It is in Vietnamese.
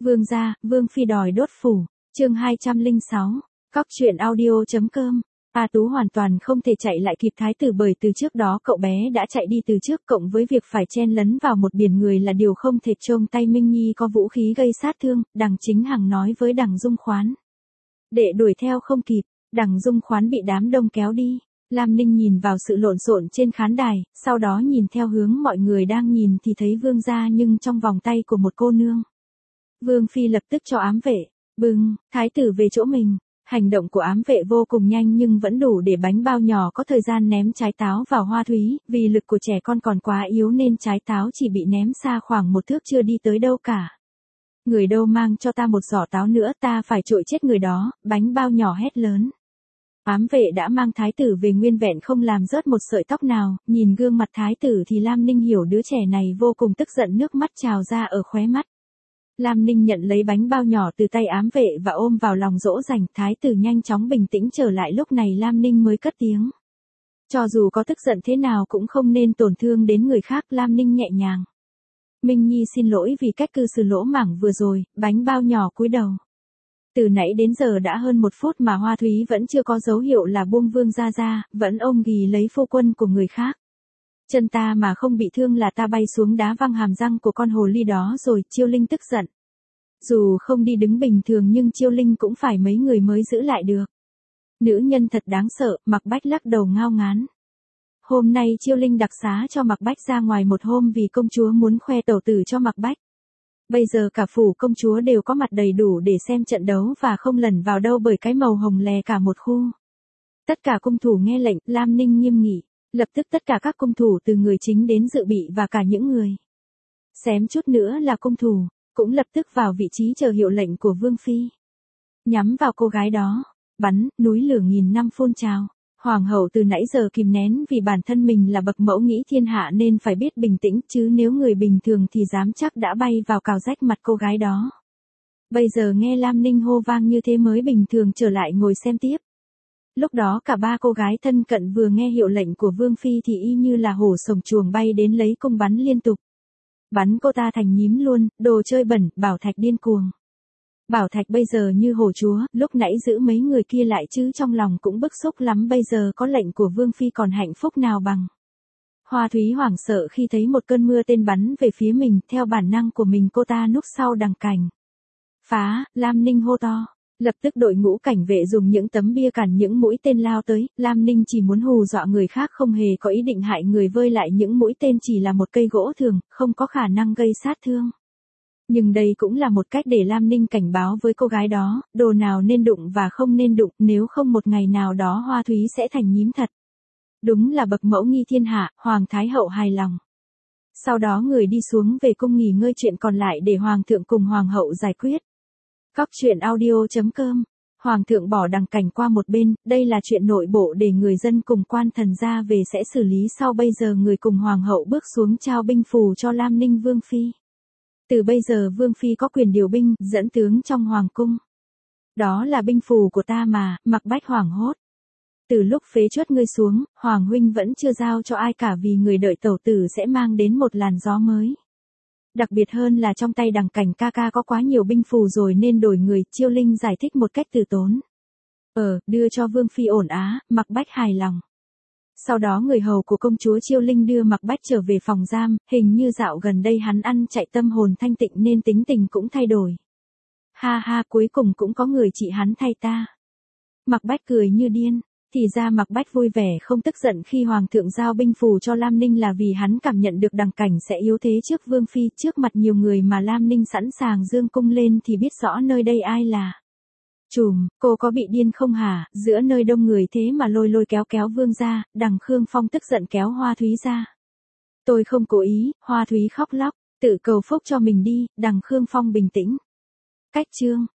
Vương gia, Vương phi đòi đốt phủ. Chương 206. Cóc truyện audio.com. A Tú hoàn toàn không thể chạy lại kịp thái tử bởi từ trước đó cậu bé đã chạy đi từ trước, cộng với việc phải chen lấn vào một biển người là điều không thể trông tay Minh Nhi có vũ khí gây sát thương. Đằng Chính Hằng nói với đằng Dung Khoán. Đệ đuổi theo không kịp, đằng Dung Khoán bị đám đông kéo đi. Lam Ninh nhìn vào sự lộn xộn trên khán đài, sau đó nhìn theo hướng mọi người đang nhìn thì thấy Vương gia nhưng trong vòng tay của một cô nương. Vương phi lập tức cho ám vệ, bưng thái tử về chỗ mình. Hành động của ám vệ vô cùng nhanh nhưng vẫn đủ để bánh bao nhỏ có thời gian ném trái táo vào Hoa Thúy, vì lực của trẻ con còn quá yếu nên trái táo chỉ bị ném xa khoảng một thước chưa đi tới đâu cả. Người đâu mang cho ta một giỏ táo nữa, ta phải trội chết người đó, bánh bao nhỏ hét lớn. Ám vệ đã mang thái tử về nguyên vẹn không làm rớt một sợi tóc nào, nhìn gương mặt thái tử thì Lam Ninh hiểu đứa trẻ này vô cùng tức giận, nước mắt trào ra ở khóe mắt. Lam Ninh nhận lấy bánh bao nhỏ từ tay ám vệ và ôm vào lòng dỗ dành, thái tử nhanh chóng bình tĩnh trở lại, lúc này Lam Ninh mới cất tiếng. Cho dù có tức giận thế nào cũng không nên tổn thương đến người khác, Lam Ninh nhẹ nhàng. Minh Nhi xin lỗi vì cách cư xử lỗ mãng vừa rồi, bánh bao nhỏ cúi đầu. Từ nãy đến giờ đã hơn 1 phút mà Hoa Thúy vẫn chưa có dấu hiệu là buông Vương gia ra, vẫn ôm ghì lấy phu quân của người khác. Chân ta mà không bị thương là ta bay xuống đá văng hàm răng của con hồ ly đó rồi, Chiêu Linh tức giận. Dù không đi đứng bình thường nhưng Chiêu Linh cũng phải mấy người mới giữ lại được. Nữ nhân thật đáng sợ, Mạc Bách lắc đầu ngao ngán. Hôm nay Chiêu Linh đặc xá cho Mạc Bách ra ngoài một hôm vì công chúa muốn khoe tẩu tử cho Mạc Bách. Bây giờ cả phủ công chúa đều có mặt đầy đủ để xem trận đấu và không lẩn vào đâu bởi cái màu hồng lè cả một khu. Tất cả cung thủ nghe lệnh, Lam Ninh nghiêm nghị. Lập tức tất cả các cung thủ từ người chính đến dự bị và cả những người xém chút nữa là cung thủ, cũng lập tức vào vị trí chờ hiệu lệnh của Vương phi. Nhắm vào cô gái đó, bắn, núi lửa nghìn năm phun trào. Hoàng hậu từ nãy giờ kìm nén vì bản thân mình là bậc mẫu nghĩ thiên hạ nên phải biết bình tĩnh, chứ nếu người bình thường thì dám chắc đã bay vào cào rách mặt cô gái đó. Bây giờ nghe Lam Ninh hô vang như thế mới bình thường trở lại ngồi xem tiếp. Lúc đó cả 3 cô gái thân cận vừa nghe hiệu lệnh của Vương phi thì y như là hổ sồng chuồng bay đến lấy cung bắn liên tục. Bắn cô ta thành nhím luôn, đồ chơi bẩn, Bảo Thạch điên cuồng. Bảo Thạch bây giờ như hổ chúa, lúc nãy giữ mấy người kia lại chứ trong lòng cũng bức xúc lắm, bây giờ có lệnh của Vương phi còn hạnh phúc nào bằng. Hoa Thúy hoảng sợ khi thấy một cơn mưa tên bắn về phía mình, theo bản năng của mình cô ta núp sau đằng cành. Phá, Lam Ninh hô to. Lập tức đội ngũ cảnh vệ dùng những tấm bia cản những mũi tên lao tới, Lam Ninh chỉ muốn hù dọa người khác không hề có ý định hại người, vơi lại những mũi tên chỉ là một cây gỗ thường, không có khả năng gây sát thương. Nhưng đây cũng là một cách để Lam Ninh cảnh báo với cô gái đó, đồ nào nên đụng và không nên đụng, nếu không một ngày nào đó Hoa Thúy sẽ thành nhím thật. Đúng là bậc mẫu nghi thiên hạ, Hoàng Thái Hậu hài lòng. Sau đó người đi xuống về cung nghỉ ngơi, chuyện còn lại để Hoàng thượng cùng Hoàng hậu giải quyết. Cóc truyện audio.com. Hoàng thượng bỏ đằng cảnh qua một bên, đây là chuyện nội bộ để người dân cùng quan thần ra về sẽ xử lý sau. Bây giờ người cùng Hoàng hậu bước xuống trao binh phù cho Lam Ninh Vương phi. Từ bây giờ Vương phi có quyền điều binh, dẫn tướng trong hoàng cung. Đó là binh phù của ta mà, Mạc Bách hoảng hốt. Từ lúc phế truất ngươi xuống, Hoàng huynh vẫn chưa giao cho ai cả vì người đợi tẩu tử sẽ mang đến một làn gió mới. Đặc biệt hơn là trong tay đằng cảnh ca ca có quá nhiều binh phù rồi nên đổi người, Chiêu Linh giải thích một cách từ tốn. Đưa cho Vương phi ổn á, Mạc Bách hài lòng. Sau đó người hầu của công chúa Chiêu Linh đưa Mạc Bách trở về phòng giam, hình như dạo gần đây hắn ăn chạy tâm hồn thanh tịnh nên tính tình cũng thay đổi. Ha ha, cuối cùng cũng có người trị hắn thay ta. Mạc Bách cười như điên. Thì ra Mạc Bách vui vẻ không tức giận khi Hoàng thượng giao binh phù cho Lam Ninh là vì hắn cảm nhận được đằng cảnh sẽ yếu thế trước Vương phi, trước mặt nhiều người mà Lam Ninh sẵn sàng dương cung lên thì biết rõ nơi đây ai là. Trùm, cô có bị điên không hả, giữa nơi đông người thế mà lôi lôi kéo kéo Vương ra, đằng Khương Phong tức giận kéo Hoa Thúy ra. Tôi không cố ý, Hoa Thúy khóc lóc, tự cầu phúc cho mình đi, đằng Khương Phong bình tĩnh. Cách chương.